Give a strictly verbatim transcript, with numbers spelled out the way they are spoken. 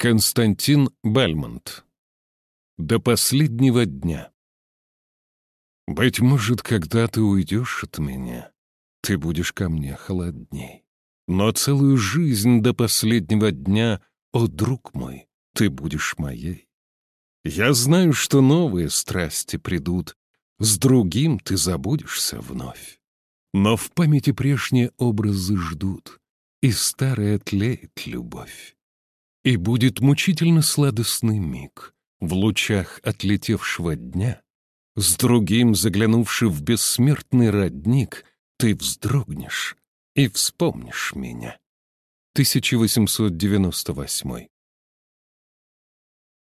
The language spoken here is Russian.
Константин Бальмонт. До последнего дня. Быть может, когда ты уйдешь от меня, ты будешь ко мне холодней. Но целую жизнь до последнего дня, о, друг мой, ты будешь моей. Я знаю, что новые страсти придут, с другим ты забудешься вновь. Но в памяти прежние образы ждут, и старая тлеет любовь. И будет мучительно сладостный миг в лучах отлетевшего дня. С другим, заглянувши в бессмертный родник, ты вздрогнешь и вспомнишь меня. тысяча восемьсот девяносто восьмой